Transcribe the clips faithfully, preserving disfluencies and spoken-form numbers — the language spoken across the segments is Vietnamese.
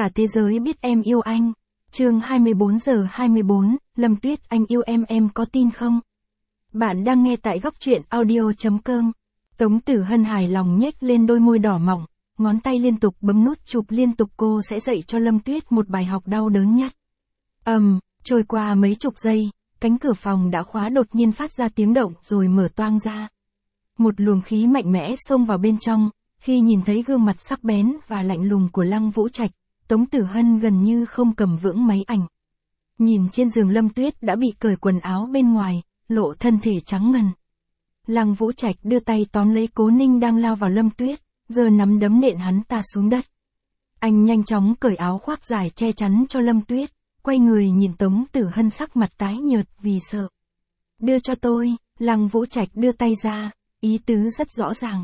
Cả thế giới biết em yêu anh. Chương hai mươi bốn giờ hai mươi bốn, Lâm Tuyết anh yêu em em có tin không? Bạn đang nghe tại góc truyện audio chấm com. Tống Tử Hân hài lòng nhếch lên đôi môi đỏ mọng, ngón tay liên tục bấm nút chụp liên tục cô sẽ dạy cho Lâm Tuyết một bài học đau đớn nhất. Ầm, um, trôi qua mấy chục giây, cánh cửa phòng đã khóa đột nhiên phát ra tiếng động rồi mở toang ra. Một luồng khí mạnh mẽ xông vào bên trong, khi nhìn thấy gương mặt sắc bén và lạnh lùng của Lăng Vũ Trạch, Tống Tử Hân gần như không cầm vững máy ảnh. Nhìn trên giường Lâm Tuyết đã bị cởi quần áo bên ngoài, lộ thân thể trắng ngần. Lăng Vũ Trạch đưa tay tóm lấy Cố Ninh đang lao vào Lâm Tuyết, giơ nắm đấm nện hắn ta xuống đất. Anh nhanh chóng cởi áo khoác dài che chắn cho Lâm Tuyết, quay người nhìn Tống Tử Hân sắc mặt tái nhợt vì sợ. Đưa cho tôi, Lăng Vũ Trạch đưa tay ra, ý tứ rất rõ ràng.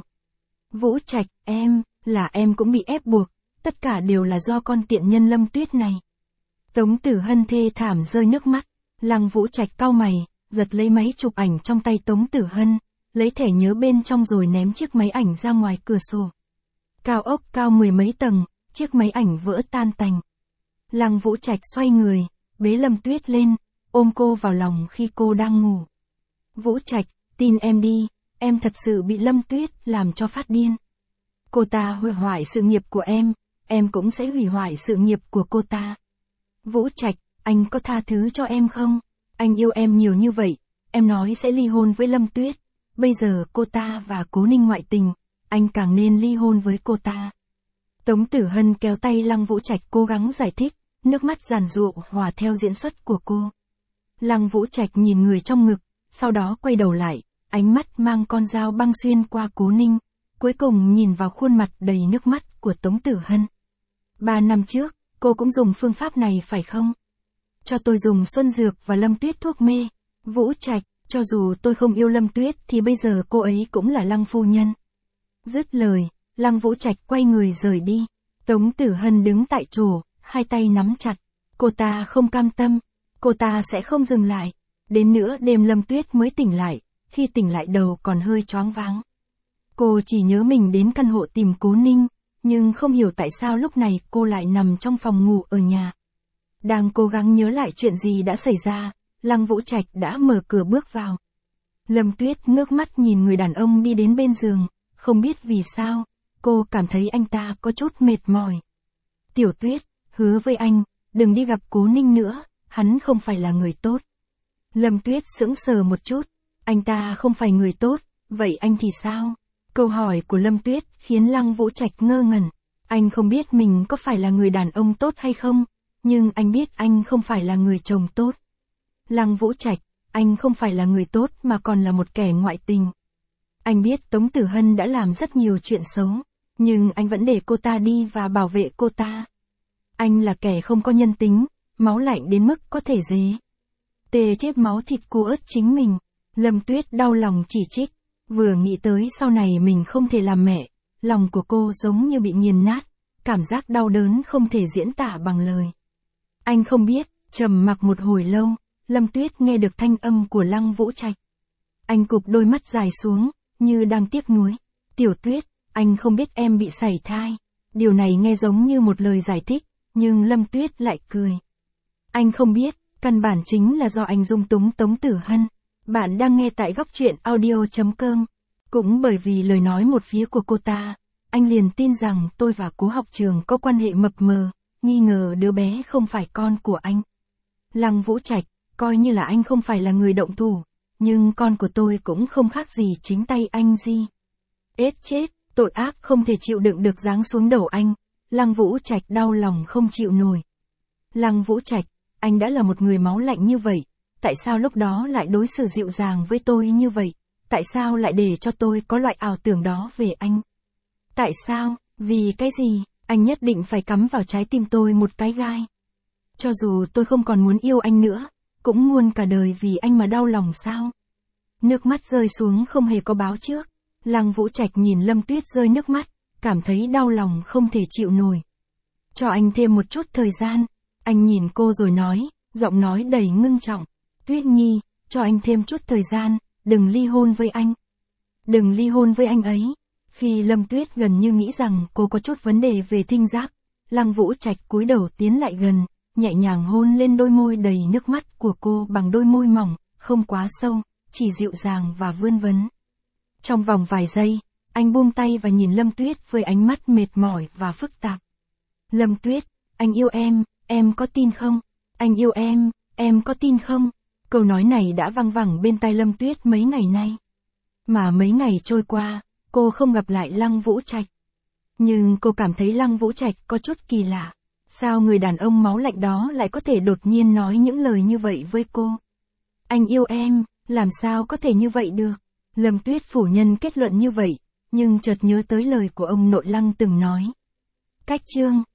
Vũ Trạch, em, là em cũng bị ép buộc, tất cả đều là do con tiện nhân Lâm Tuyết này. Tống Tử Hân thê thảm rơi nước mắt, Lăng Vũ Trạch cau mày, giật lấy máy chụp ảnh trong tay Tống Tử Hân, lấy thẻ nhớ bên trong rồi ném chiếc máy ảnh ra ngoài cửa sổ. Cao ốc cao mười mấy tầng, chiếc máy ảnh vỡ tan tành. Lăng Vũ Trạch xoay người, bế Lâm Tuyết lên, ôm cô vào lòng khi cô đang ngủ. Vũ Trạch, tin em đi, em thật sự bị Lâm Tuyết làm cho phát điên. Cô ta hủy hoại sự nghiệp của em, em cũng sẽ hủy hoại sự nghiệp của cô ta. Vũ Trạch, anh có tha thứ cho em không? Anh yêu em nhiều như vậy, em nói sẽ ly hôn với Lâm Tuyết. Bây giờ cô ta và Cố Ninh ngoại tình, anh càng nên ly hôn với cô ta. Tống Tử Hân kéo tay Lăng Vũ Trạch cố gắng giải thích, nước mắt giàn giụa hòa theo diễn xuất của cô. Lăng Vũ Trạch nhìn người trong ngực, sau đó quay đầu lại, ánh mắt mang con dao băng xuyên qua Cố Ninh, cuối cùng nhìn vào khuôn mặt đầy nước mắt của Tống Tử Hân. Ba năm trước, cô cũng dùng phương pháp này phải không? Cho tôi dùng xuân dược và Lâm Tuyết thuốc mê. Vũ Trạch, cho dù tôi không yêu Lâm Tuyết thì bây giờ cô ấy cũng là Lăng phu nhân. Dứt lời, Lăng Vũ Trạch quay người rời đi. Tống Tử Hân đứng tại chỗ, hai tay nắm chặt. Cô ta không cam tâm, cô ta sẽ không dừng lại. Đến nửa đêm Lâm Tuyết mới tỉnh lại, khi tỉnh lại đầu còn hơi choáng váng. Cô chỉ nhớ mình đến căn hộ tìm Cố Ninh, nhưng không hiểu tại sao lúc này cô lại nằm trong phòng ngủ ở nhà. Đang cố gắng nhớ lại chuyện gì đã xảy ra, Lăng Vũ Trạch đã mở cửa bước vào. Lâm Tuyết ngước mắt nhìn người đàn ông đi đến bên giường, không biết vì sao, cô cảm thấy anh ta có chút mệt mỏi. Tiểu Tuyết, hứa với anh, đừng đi gặp Cố Ninh nữa, hắn không phải là người tốt. Lâm Tuyết sững sờ một chút, anh ta không phải người tốt, vậy anh thì sao? Câu hỏi của Lâm Tuyết khiến Lăng Vũ Trạch ngơ ngẩn. Anh không biết mình có phải là người đàn ông tốt hay không, nhưng anh biết anh không phải là người chồng tốt. Lăng Vũ Trạch, anh không phải là người tốt mà còn là một kẻ ngoại tình. Anh biết Tống Tử Hân đã làm rất nhiều chuyện xấu, nhưng anh vẫn để cô ta đi và bảo vệ cô ta. Anh là kẻ không có nhân tính, máu lạnh đến mức có thể dế. Tê chết máu thịt cô ớt chính mình. Lâm Tuyết đau lòng chỉ trích, vừa nghĩ tới sau này mình không thể làm mẹ, lòng của cô giống như bị nghiền nát, cảm giác đau đớn không thể diễn tả bằng lời. Anh không biết, trầm mặc một hồi lâu, Lâm Tuyết nghe được thanh âm của Lăng Vũ Trạch. Anh cụp đôi mắt dài xuống, như đang tiếc nuối. Tiểu Tuyết, anh không biết em bị sảy thai. Điều này nghe giống như một lời giải thích, nhưng Lâm Tuyết lại cười. Anh không biết, căn bản chính là do anh dung túng Tống Tử Hân. Bạn đang nghe tại góc truyện audio chấm com. Cũng bởi vì lời nói một phía của cô ta, anh liền tin rằng tôi và Cố Học Trường có quan hệ mập mờ, nghi ngờ đứa bé không phải con của anh. Lăng Vũ Trạch, coi như là anh không phải là người động thủ, nhưng con của tôi cũng không khác gì chính tay anh gì. Ết chết, tội ác không thể chịu đựng được giáng xuống đầu anh. Lăng Vũ Trạch đau lòng không chịu nổi. Lăng Vũ Trạch, anh đã là một người máu lạnh như vậy, tại sao lúc đó lại đối xử dịu dàng với tôi như vậy? Tại sao lại để cho tôi có loại ảo tưởng đó về anh? Tại sao, vì cái gì, anh nhất định phải cắm vào trái tim tôi một cái gai? Cho dù tôi không còn muốn yêu anh nữa, cũng muôn cả đời vì anh mà đau lòng sao? Nước mắt rơi xuống không hề có báo trước. Lăng Vũ Trạch nhìn Lâm Tuyết rơi nước mắt, cảm thấy đau lòng không thể chịu nổi. Cho anh thêm một chút thời gian. Anh nhìn cô rồi nói, giọng nói đầy ngưng trọng. Tuyết Nhi, cho anh thêm chút thời gian, đừng ly hôn với anh. Đừng ly hôn với anh ấy. Khi Lâm Tuyết gần như nghĩ rằng cô có chút vấn đề về thính giác, Lăng Vũ Trạch cúi đầu tiến lại gần, nhẹ nhàng hôn lên đôi môi đầy nước mắt của cô bằng đôi môi mỏng, không quá sâu, chỉ dịu dàng và vươn vấn. Trong vòng vài giây, anh buông tay và nhìn Lâm Tuyết với ánh mắt mệt mỏi và phức tạp. Lâm Tuyết, anh yêu em, em có tin không? Anh yêu em, em có tin không? Câu nói này đã văng vẳng bên tai Lâm Tuyết mấy ngày nay. Mà mấy ngày trôi qua, cô không gặp lại Lăng Vũ Trạch. Nhưng cô cảm thấy Lăng Vũ Trạch có chút kỳ lạ. Sao người đàn ông máu lạnh đó lại có thể đột nhiên nói những lời như vậy với cô? Anh yêu em, làm sao có thể như vậy được? Lâm Tuyết phủ nhận kết luận như vậy, nhưng chợt nhớ tới lời của ông nội Lăng từng nói. Cách chương